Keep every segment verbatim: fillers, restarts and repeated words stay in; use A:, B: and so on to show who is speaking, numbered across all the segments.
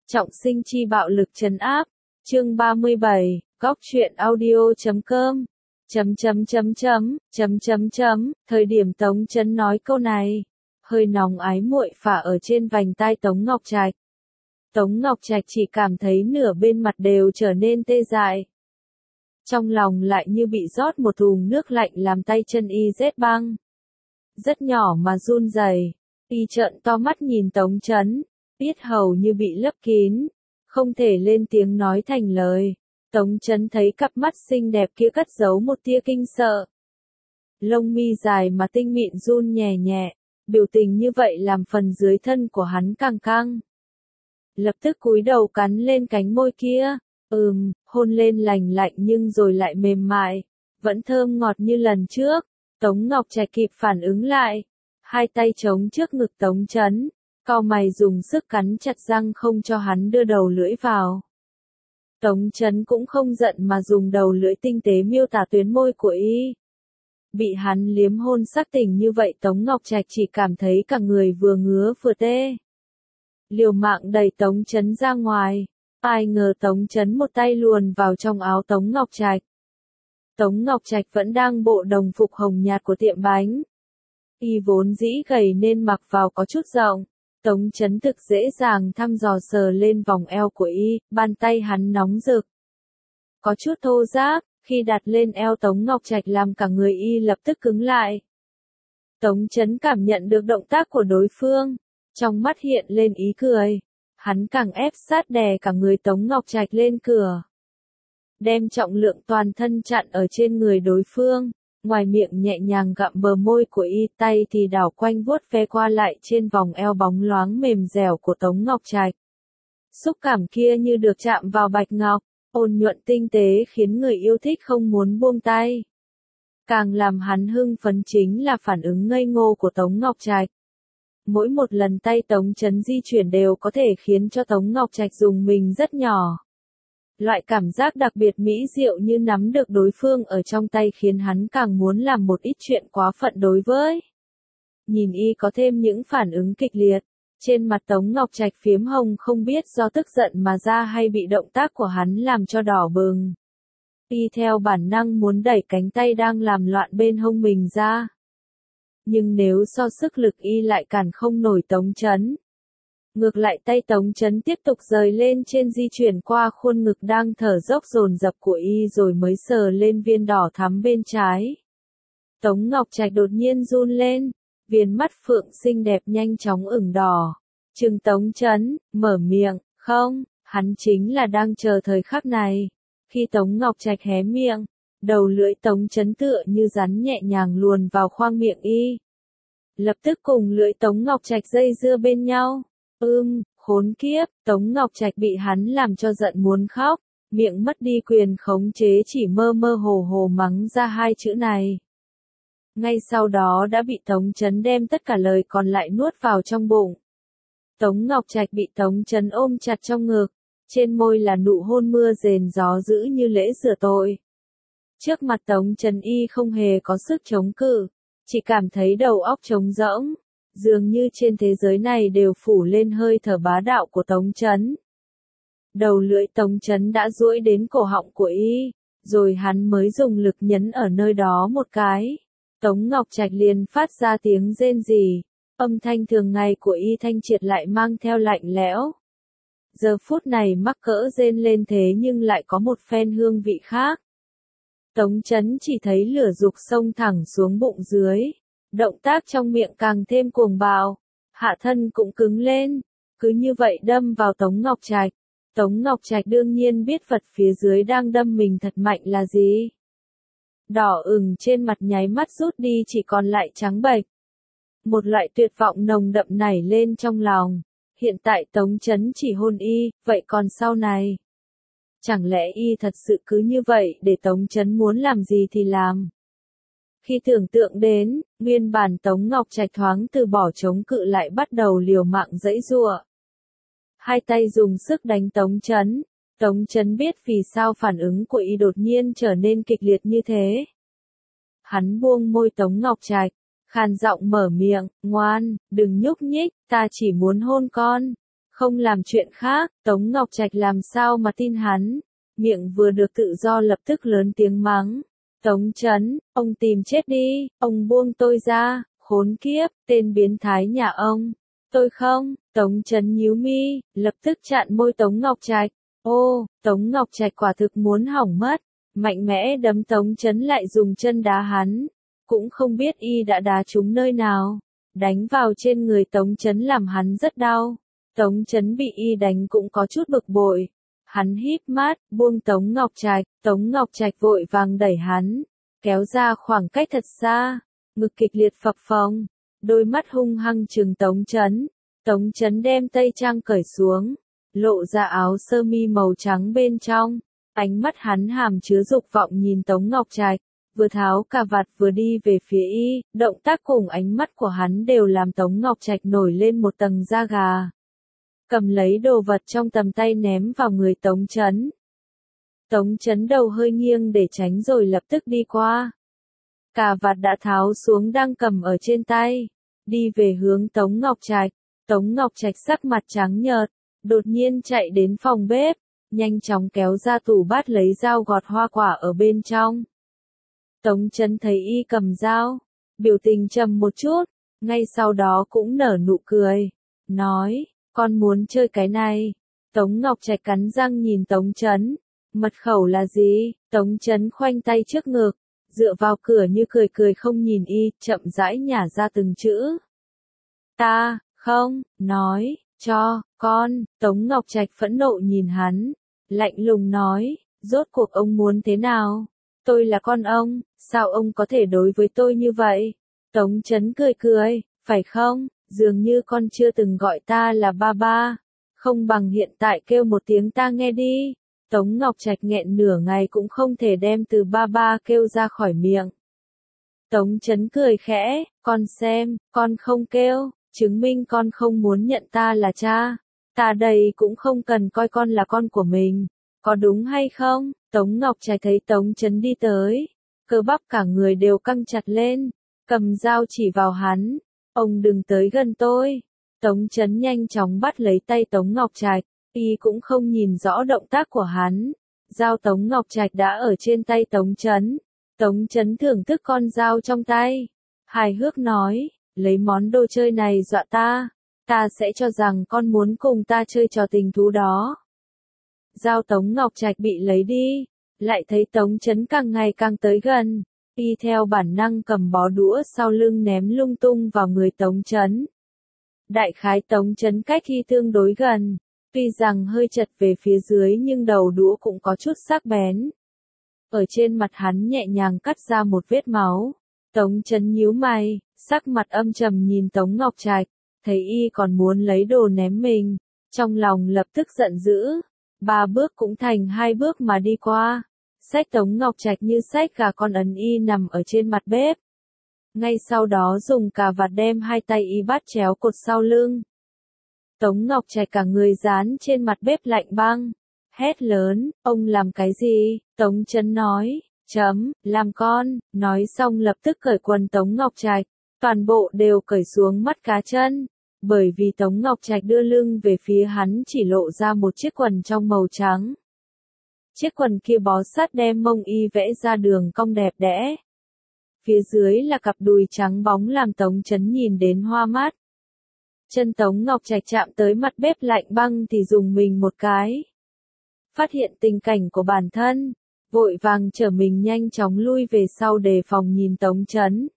A: Trọng sinh chi bạo lực trấn áp. Chương ba mươi bảy, góc truyện audio chấm com. Chấm chấm chấm chấm, chấm chấm chấm, thời điểm Tống Chấn nói câu này, hơi nóng ái muội phả ở trên vành tai Tống Ngọc Trạch. Tống Ngọc Trạch chỉ cảm thấy nửa bên mặt đều trở nên tê dại. Trong lòng lại như bị rót một thùng nước lạnh làm tay chân y rét băng. Rất nhỏ mà run rẩy, y trợn to mắt nhìn Tống Chấn, yết hầu như bị lấp kín, không thể lên tiếng nói thành lời. Tống Chấn thấy cặp mắt xinh đẹp kia cất giấu một tia kinh sợ. Lông mi dài mà tinh mịn run nhẹ nhẹ, biểu tình như vậy làm phần dưới thân của hắn càng căng. Lập tức cúi đầu cắn lên cánh môi kia, ừm, hôn lên lành lạnh nhưng rồi lại mềm mại, vẫn thơm ngọt như lần trước. Tống Ngọc Trạch kịp phản ứng lại, hai tay chống trước ngực Tống Chấn, cau mày dùng sức cắn chặt răng không cho hắn đưa đầu lưỡi vào. Tống Chấn cũng không giận mà dùng đầu lưỡi tinh tế miêu tả tuyến môi của y. Bị hắn liếm hôn sắc tình như vậy Tống Ngọc Trạch chỉ cảm thấy cả người vừa ngứa vừa tê. Liều mạng đẩy Tống Chấn ra ngoài, ai ngờ Tống Chấn một tay luồn vào trong áo Tống Ngọc Trạch. Tống Ngọc Trạch vẫn đang bộ đồng phục hồng nhạt của tiệm bánh. Y vốn dĩ gầy nên mặc vào có chút rộng. Tống Chấn thực dễ dàng thăm dò sờ lên vòng eo của y, bàn tay hắn nóng rực. Có chút thô ráp, khi đặt lên eo Tống Ngọc Trạch làm cả người y lập tức cứng lại. Tống Chấn cảm nhận được động tác của đối phương, trong mắt hiện lên ý cười. Hắn càng ép sát đè cả người Tống Ngọc Trạch lên cửa. Đem trọng lượng toàn thân chặn ở trên người đối phương, ngoài miệng nhẹ nhàng gặm bờ môi của y, tay thì đảo quanh vuốt ve qua lại trên vòng eo bóng loáng mềm dẻo của Tống Ngọc Trạch. Xúc cảm kia như được chạm vào bạch ngọc, ôn nhuận tinh tế khiến người yêu thích không muốn buông tay. Càng làm hắn hưng phấn chính là phản ứng ngây ngô của Tống Ngọc Trạch. Mỗi một lần tay Tống Chấn di chuyển đều có thể khiến cho Tống Ngọc Trạch dùng mình rất nhỏ. Loại cảm giác đặc biệt mỹ diệu như nắm được đối phương ở trong tay khiến hắn càng muốn làm một ít chuyện quá phận đối với. Nhìn y có thêm những phản ứng kịch liệt, trên mặt Tống Ngọc Trạch phiếm hồng không biết do tức giận mà ra hay bị động tác của hắn làm cho đỏ bừng. Y theo bản năng muốn đẩy cánh tay đang làm loạn bên hông mình ra. Nhưng nếu so sức lực y lại cản không nổi Tống Chấn. Ngược lại tay Tống Chấn tiếp tục rời lên trên di chuyển qua khuôn ngực đang thở dốc dồn dập của y rồi mới sờ lên viên đỏ thắm bên trái. Tống Ngọc Trạch đột nhiên run lên, viền mắt phượng xinh đẹp nhanh chóng ửng đỏ. Trừng Tống Chấn, mở miệng, không, hắn chính là đang chờ thời khắc này. Khi Tống Ngọc Trạch hé miệng, đầu lưỡi Tống Chấn tựa như rắn nhẹ nhàng luồn vào khoang miệng y. Lập tức cùng lưỡi Tống Ngọc Trạch dây dưa bên nhau. Ưm, khốn kiếp, Tống Ngọc Trạch bị hắn làm cho giận muốn khóc, miệng mất đi quyền khống chế chỉ mơ mơ hồ hồ mắng ra hai chữ này. Ngay sau đó đã bị Tống Chấn đem tất cả lời còn lại nuốt vào trong bụng. Tống Ngọc Trạch bị Tống Chấn ôm chặt trong ngực, trên môi là nụ hôn mưa rền gió dữ như lễ rửa tội. Trước mặt Tống Chấn y không hề có sức chống cự, chỉ cảm thấy đầu óc trống rỗng. Dường như trên thế giới này đều phủ lên hơi thở bá đạo của Tống Chấn. Đầu lưỡi Tống Chấn đã duỗi đến cổ họng của y, rồi hắn mới dùng lực nhấn ở nơi đó một cái. Tống Ngọc Trạch liền phát ra tiếng rên rỉ, âm thanh thường ngày của y thanh triệt lại mang theo lạnh lẽo. Giờ phút này mắc cỡ rên lên thế nhưng lại có một phen hương vị khác. Tống Chấn chỉ thấy lửa dục xông thẳng xuống bụng dưới. Động tác trong miệng càng thêm cuồng bạo, hạ thân cũng cứng lên, cứ như vậy đâm vào Tống Ngọc Trạch. Tống Ngọc Trạch đương nhiên biết vật phía dưới đang đâm mình thật mạnh là gì. Đỏ ửng trên mặt nháy mắt rút đi chỉ còn lại trắng bệch. Một loại tuyệt vọng nồng đậm nảy lên trong lòng. Hiện tại Tống Chấn chỉ hôn y, vậy còn sau này? Chẳng lẽ y thật sự cứ như vậy để Tống Chấn muốn làm gì thì làm? Khi tưởng tượng đến, nguyên bản Tống Ngọc Trạch thoáng từ bỏ chống cự lại bắt đầu liều mạng giãy giụa. Hai tay dùng sức đánh Tống Chấn. Tống Chấn biết vì sao phản ứng của y đột nhiên trở nên kịch liệt như thế. Hắn buông môi Tống Ngọc Trạch, khàn giọng mở miệng, ngoan, đừng nhúc nhích, ta chỉ muốn hôn con. không làm chuyện khác, Tống Ngọc Trạch làm sao mà tin hắn, miệng vừa được tự do lập tức lớn tiếng mắng. Tống Chấn, ông tìm chết đi, ông buông tôi ra, khốn kiếp, tên biến thái nhà ông. Tôi không, Tống Chấn nhíu mi, lập tức chặn môi Tống Ngọc Trạch. Ô, Tống Ngọc Trạch quả thực muốn hỏng mất, mạnh mẽ đấm Tống Chấn lại dùng chân đá hắn, cũng không biết y đã đá trúng nơi nào, đánh vào trên người Tống Chấn làm hắn rất đau. Tống Chấn bị y đánh cũng có chút bực bội. Hắn híp mắt, buông Tống Ngọc Trạch, Tống Ngọc Trạch vội vàng đẩy hắn, kéo ra khoảng cách thật xa, ngực kịch liệt phập phồng, đôi mắt hung hăng trừng Tống Chấn. Tống Chấn đem tây trang cởi xuống, lộ ra áo sơ mi màu trắng bên trong, ánh mắt hắn hàm chứa dục vọng nhìn Tống Ngọc Trạch, vừa tháo cà vạt vừa đi về phía y, động tác cùng ánh mắt của hắn đều làm Tống Ngọc Trạch nổi lên một tầng da gà. Cầm lấy đồ vật trong tầm tay ném vào người Tống Chấn. Tống Chấn đầu hơi nghiêng để tránh rồi lập tức đi qua. Cà vạt đã tháo xuống đang cầm ở trên tay, đi về hướng Tống Ngọc Trạch. Tống Ngọc Trạch sắc mặt trắng nhợt, đột nhiên chạy đến phòng bếp, nhanh chóng kéo ra tủ bát lấy dao gọt hoa quả ở bên trong. Tống Chấn thấy y cầm dao, biểu tình trầm một chút, ngay sau đó cũng nở nụ cười, nói, con muốn chơi cái này. Tống Ngọc Trạch cắn răng nhìn Tống Chấn, mật khẩu là gì? Tống Chấn khoanh tay trước ngực, dựa vào cửa như cười cười không nhìn y, chậm rãi nhả ra từng chữ. Ta, không, nói, cho, con. Tống Ngọc Trạch phẫn nộ nhìn hắn, lạnh lùng nói, rốt cuộc ông muốn thế nào? Tôi là con ông, sao ông có thể đối với tôi như vậy? Tống Chấn cười cười, phải không? Dường như con chưa từng gọi ta là ba ba, không bằng hiện tại kêu một tiếng ta nghe đi. Tống Ngọc Trạch nghẹn nửa ngày cũng không thể đem từ ba ba kêu ra khỏi miệng. Tống Chấn cười khẽ, con xem, con không kêu, chứng minh con không muốn nhận ta là cha. Ta đây cũng không cần coi con là con của mình, có đúng hay không? Tống Ngọc Trạch thấy Tống Chấn đi tới, cơ bắp cả người đều căng chặt lên, cầm dao chỉ vào hắn. Ông đừng tới gần tôi. Tống Chấn nhanh chóng bắt lấy tay Tống Ngọc Trạch, y cũng không nhìn rõ động tác của hắn. Dao Tống Ngọc Trạch đã ở trên tay Tống Chấn. Tống Chấn thưởng thức con dao trong tay, hài hước nói, lấy món đồ chơi này dọa ta, ta sẽ cho rằng con muốn cùng ta chơi trò tình thú đó. Dao Tống Ngọc Trạch bị lấy đi, lại thấy Tống Chấn càng ngày càng tới gần. Y theo bản năng cầm bó đũa sau lưng ném lung tung vào người Tống Chấn. Đại khái Tống Chấn cách y tương đối gần, tuy rằng hơi chật về phía dưới nhưng đầu đũa cũng có chút sắc bén. Ở trên mặt hắn nhẹ nhàng cắt ra một vết máu. Tống Chấn nhíu mày, sắc mặt âm trầm nhìn Tống Ngọc Trạch, thấy y còn muốn lấy đồ ném mình, trong lòng lập tức giận dữ, ba bước cũng thành hai bước mà đi qua. Xách Tống Ngọc Trạch như xách gà con ấn y nằm ở trên mặt bếp. Ngay sau đó dùng cà vạt đem hai tay y bắt chéo cột sau lưng. Tống Ngọc Trạch cả người dán trên mặt bếp lạnh băng, hét lớn, ông làm cái gì? Tống Chấn nói, chấm, làm con, nói xong lập tức cởi quần Tống Ngọc Trạch, toàn bộ đều cởi xuống mắt cá chân, bởi vì Tống Ngọc Trạch đưa lưng về phía hắn chỉ lộ ra một chiếc quần trong màu trắng. Chiếc quần kia bó sát đem mông y vẽ ra đường cong đẹp đẽ. Phía dưới là cặp đùi trắng bóng làm Tống Chấn nhìn đến hoa mắt. Chân Tống Ngọc Trạch chạm tới mặt bếp lạnh băng thì dùng mình một cái. Phát hiện tình cảnh của bản thân, vội vàng trở mình nhanh chóng lui về sau đề phòng nhìn Tống Chấn.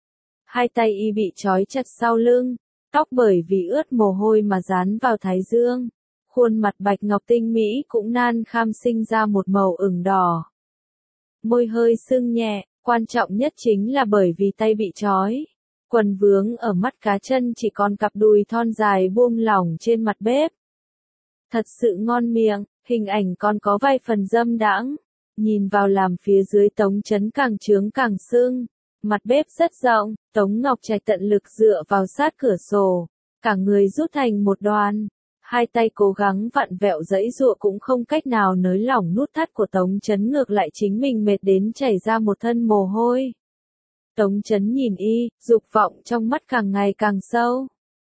A: Hai tay y bị trói chặt sau lưng, tóc bởi vì ướt mồ hôi mà dán vào thái dương. Khuôn mặt bạch ngọc tinh mỹ cũng nan kham sinh ra một màu ửng đỏ. Môi hơi sưng nhẹ, quan trọng nhất chính là bởi vì tay bị trói. Quần vướng ở mắt cá chân chỉ còn cặp đùi thon dài buông lỏng trên mặt bếp. Thật sự ngon miệng, hình ảnh còn có vài phần dâm đãng. Nhìn vào làm phía dưới Tống Chấn càng trướng càng sưng. Mặt bếp rất rộng, Tống Ngọc Trạch tận lực dựa vào sát cửa sổ. Cả người rút thành một đoàn. Hai tay cố gắng vặn vẹo giãy giụa cũng không cách nào nới lỏng nút thắt của Tống Chấn, ngược lại chính mình mệt đến chảy ra một thân mồ hôi. Tống Chấn nhìn y, dục vọng trong mắt càng ngày càng sâu.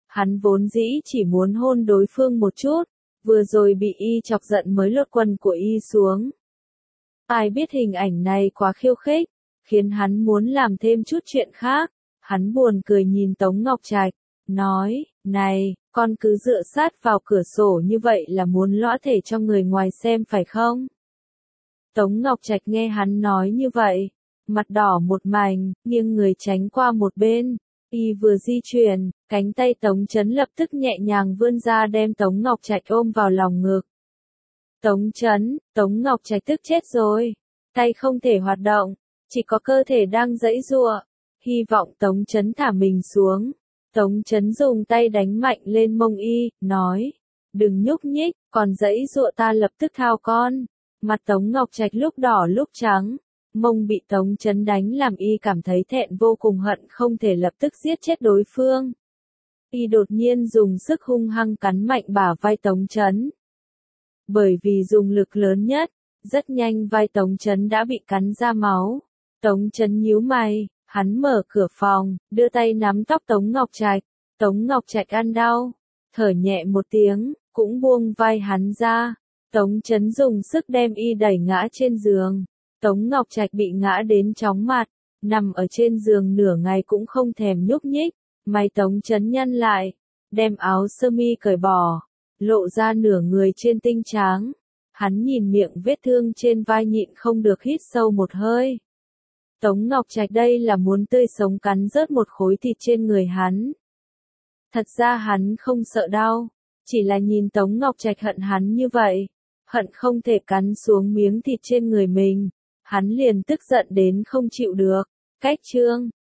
A: Hắn vốn dĩ chỉ muốn hôn đối phương một chút, vừa rồi bị y chọc giận mới lột quần của y xuống. Ai biết hình ảnh này quá khiêu khích, khiến hắn muốn làm thêm chút chuyện khác. Hắn buồn cười nhìn Tống Ngọc Trạch, nói, này, con cứ dựa sát vào cửa sổ như vậy là muốn lõa thể cho người ngoài xem phải không? Tống Ngọc Trạch nghe hắn nói như vậy, mặt đỏ một mảnh, nghiêng người tránh qua một bên. Y vừa di chuyển, cánh tay Tống Chấn lập tức nhẹ nhàng vươn ra đem Tống Ngọc Trạch ôm vào lòng ngực. Tống Chấn, Tống Ngọc Trạch tức chết rồi, tay không thể hoạt động, chỉ có cơ thể đang giãy giụa. Hy vọng Tống Chấn thả mình xuống. Tống Chấn dùng tay đánh mạnh lên mông y, nói, đừng nhúc nhích, còn giãy giụa ta lập tức thao con. Mặt Tống Ngọc Trạch lúc đỏ lúc trắng, mông bị Tống Chấn đánh làm y cảm thấy thẹn vô cùng, hận không thể lập tức giết chết đối phương. Y đột nhiên dùng sức hung hăng cắn mạnh bả vai Tống Chấn. Bởi vì dùng lực lớn nhất, rất nhanh vai Tống Chấn đã bị cắn ra máu. Tống Chấn nhíu mày, hắn mở cửa phòng, đưa tay nắm tóc Tống Ngọc Trạch. Tống Ngọc Trạch ăn đau, thở nhẹ một tiếng, cũng buông vai hắn ra. Tống Chấn dùng sức đem y đẩy ngã trên giường. Tống Ngọc Trạch bị ngã đến chóng mặt, nằm ở trên giường nửa ngày cũng không thèm nhúc nhích. Mày Tống Chấn nhăn lại, đem áo sơ mi cởi bỏ, lộ ra nửa người trên tinh tráng. Hắn nhìn miệng vết thương trên vai nhịn không được hít sâu một hơi. Tống Ngọc Trạch đây là muốn tươi sống cắn rớt một khối thịt trên người hắn. Thật ra hắn không sợ đau, chỉ là nhìn Tống Ngọc Trạch hận hắn như vậy, hận không thể cắn xuống miếng thịt trên người mình, hắn liền tức giận đến không chịu được. Cách chương